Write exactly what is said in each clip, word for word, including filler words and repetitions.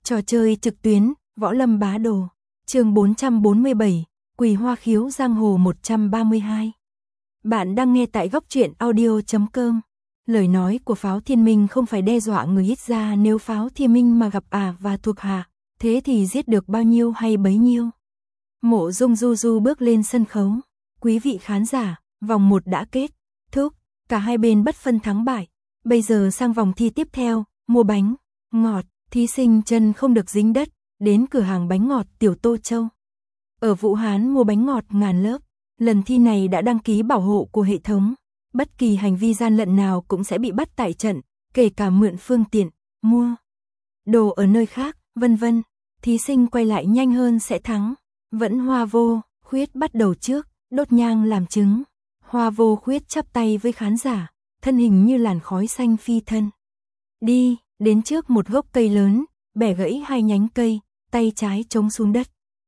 Trò chơi trực tuyến, Võ Lâm Bá Đồ. Chương bốn trăm bốn mươi bảy, Quỳ Hoa Khiếu Giang Hồ một trăm ba mươi hai. Bạn đang nghe tại góc truyện audio chấm com. Lời nói của Pháo Thiên Minh không phải đe dọa người ít ra, nếu Pháo Thiên Minh mà gặp ả và thuộc hạ, thế thì giết được bao nhiêu hay bấy nhiêu. Mộ Dung Du Du bước lên sân khấu. Quý vị khán giả, vòng một đã kết thúc, cả hai bên bất phân thắng bại. Bây giờ sang vòng thi tiếp theo, mua bánh ngọt. Thí sinh chân không được dính đất, đến cửa hàng bánh ngọt Tiểu Tô Châu. Ở Vũ Hán mua bánh ngọt ngàn lớp. Lần thi này đã đăng ký bảo hộ của hệ thống. Bất kỳ hành vi gian lận nào cũng sẽ bị bắt tại trận, kể cả mượn phương tiện, mua đồ ở nơi khác, vân vân. Thí sinh quay lại nhanh hơn sẽ thắng. Vẫn Hoa Vô Khuyết bắt đầu trước, đốt nhang làm chứng. Hoa Vô Khuyết chắp tay với khán giả, thân hình như làn khói xanh phi thân. Đi, đến trước một gốc cây lớn, bẻ gãy hai nhánh cây, tay trái chống xuống đất.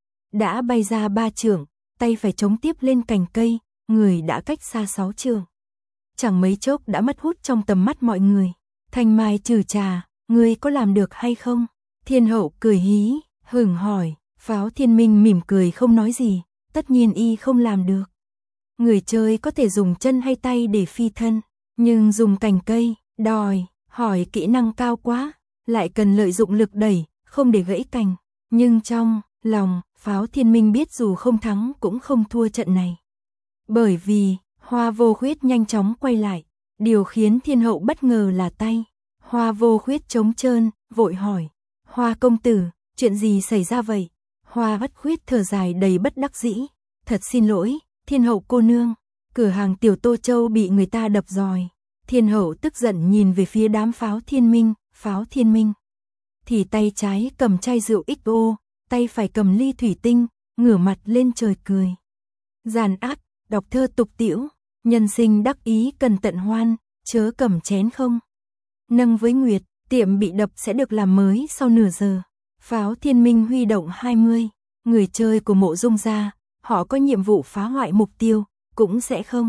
Đã bay ra ba trượng, tay phải chống tiếp lên cành cây, người đã cách xa sáu trượng. Chẳng mấy chốc đã mất hút trong tầm mắt mọi người. Thanh Mai Trừ Trà, ngươi có làm được hay không? Thiên Hậu cười hí, hửng hỏi. Pháo Thiên Minh mỉm cười không nói gì, tất nhiên y không làm được. Người chơi có thể dùng chân hay tay để phi thân, nhưng dùng cành cây, đòi hỏi kỹ năng cao quá, lại cần lợi dụng lực đẩy, không để gãy cành. Nhưng trong lòng, Pháo Thiên Minh biết dù không thắng cũng không thua trận này. Bởi vì, Hoa Vô Khuyết nhanh chóng quay lại, điều khiến Thiên Hậu bất ngờ là tay. Hoa Vô Khuyết trống trơn, vội hỏi, Hoa công tử, chuyện gì xảy ra vậy? Hoa Vất Khuyết thở dài đầy bất đắc dĩ, thật xin lỗi, Thiên Hậu cô nương, cửa hàng Tiểu Tô Châu bị người ta đập rồi. Thiên Hậu tức giận nhìn về phía đám Pháo Thiên Minh, Pháo Thiên Minh thì tay trái cầm chai rượu ích ô, tay phải cầm ly thủy tinh, ngửa mặt lên trời cười. Giàn ác, đọc thơ tục tĩu, nhân sinh đắc ý cần tận hoan, chớ cầm chén không. Nâng với Nguyệt, tiệm bị đập sẽ được làm mới sau nửa giờ. Pháo Thiên Minh huy động hai mươi, người chơi của Mộ Dung gia, họ có nhiệm vụ phá hoại mục tiêu, cũng sẽ không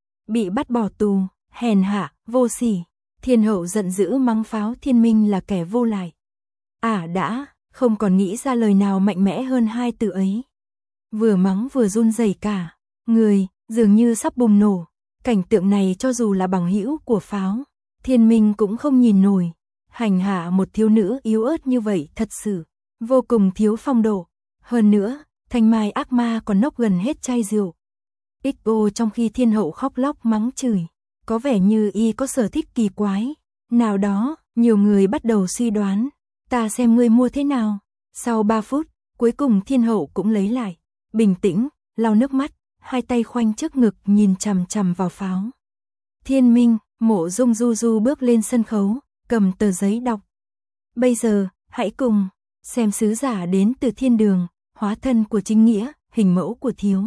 bị bắt bỏ tù. Hèn hạ, vô sỉ. Thiên Hậu giận dữ mắng Pháo Thiên Minh là kẻ vô lại. Ả à đã, không còn nghĩ ra lời nào mạnh mẽ hơn hai từ ấy. Vừa mắng vừa run rẩy cả người, dường như sắp bùng nổ. Cảnh tượng này cho dù là bằng hữu của Pháo Thiên Minh cũng không nhìn nổi. Hành hạ một thiếu nữ yếu ớt như vậy thật sự vô cùng thiếu phong độ. Hơn nữa, Thanh Mai ác ma còn nốc gần hết chai rượu ích ô trong khi Thiên Hậu khóc lóc mắng chửi. Có vẻ như y có sở thích kỳ quái nào đó, nhiều người bắt đầu suy đoán, ta xem ngươi mua thế nào. Sau ba phút, cuối cùng Thiên Hậu cũng lấy lại bình tĩnh, lau nước mắt, hai tay khoanh trước ngực nhìn chằm chằm vào Pháo Thiên Minh. Mộ Dung Du Du bước lên sân khấu, cầm tờ giấy đọc. Bây giờ, hãy cùng xem sứ giả đến từ thiên đường, hóa thân của chính nghĩa, hình mẫu của thiếu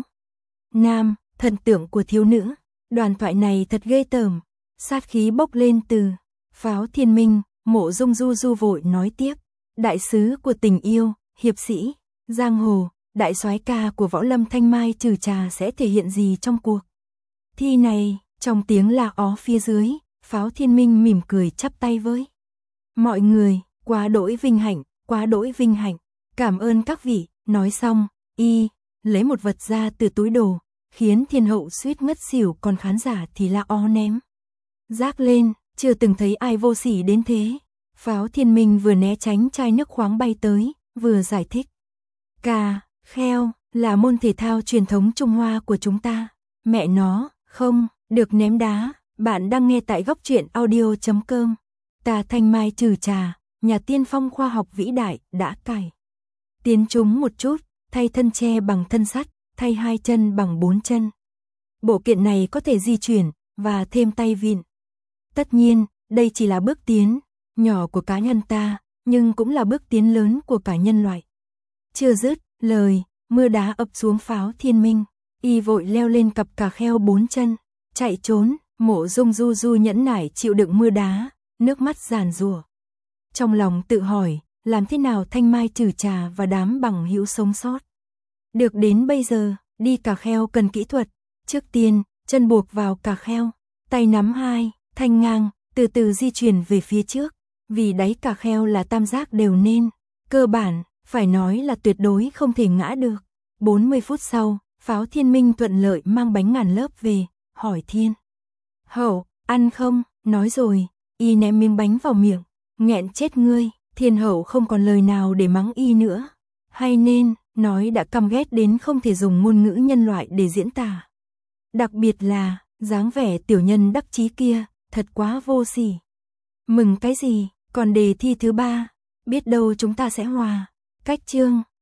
nam, thần tượng của thiếu nữ. Đoàn thoại này thật ghê tởm, sát khí bốc lên từ Pháo Thiên Minh. Mộ Dung Du Du vội nói tiếp, đại sứ của tình yêu, hiệp sĩ giang hồ, đại soái ca của võ lâm Thanh Mai Trừ Trà sẽ thể hiện gì trong cuộc thi này? Trong tiếng la ó phía dưới, Pháo Thiên Minh mỉm cười chắp tay với mọi người, quá đỗi vinh hạnh, quá đỗi vinh hạnh, cảm ơn các vị. Nói xong, y lấy một vật ra từ túi đồ, khiến Thiên Hậu suýt ngất xỉu, còn khán giả thì la ó ném rác lên, chưa từng thấy ai vô sỉ đến thế. Pháo Thiên Minh vừa né tránh chai nước khoáng bay tới, vừa giải thích, cà kheo là môn thể thao truyền thống Trung Hoa của chúng ta, mẹ nó, không được ném đá. Bạn đang nghe tại góc truyện audio chấm com. Ta Thanh Mai Trừ Trà, nhà tiên phong khoa học vĩ đại, đã cải tiến chúng một chút, thay thân tre bằng thân sắt, thay hai chân bằng bốn chân. Bộ kiện này có thể di chuyển và thêm tay vịn. Tất nhiên, đây chỉ là bước tiến nhỏ của cá nhân ta, nhưng cũng là bước tiến lớn của cả nhân loại. Chưa dứt lời, mưa đá ập xuống Pháo Thiên Minh, y vội leo lên cặp cà kheo bốn chân, chạy trốn. Mộ Dung Du Du nhẫn nại chịu đựng mưa đá, nước mắt giàn giụa. Trong lòng tự hỏi, làm thế nào Thanh Mai Trừ Trà và đám bằng hữu sống sót được đến bây giờ. Đi cà kheo cần kỹ thuật. Trước tiên, chân buộc vào cà kheo, tay nắm hai thanh ngang, từ từ di chuyển về phía trước. Vì đáy cà kheo là tam giác đều nên, Cơ bản, phải nói là tuyệt đối không thể ngã được. bốn mươi phút sau, Pháo Thiên Minh thuận lợi mang bánh ngàn lớp về, hỏi Thiên Hậu, ăn không? Nói rồi, y ném miếng bánh vào miệng, nghẹn chết ngươi. Thiên Hậu không còn lời nào để mắng y nữa. Hay nên, nói đã căm ghét đến không thể dùng ngôn ngữ nhân loại để diễn tả. Đặc biệt là, dáng vẻ tiểu nhân đắc chí kia, thật quá vô sỉ. Mừng cái gì, còn đề thi thứ ba, biết đâu chúng ta sẽ hòa. Cách chương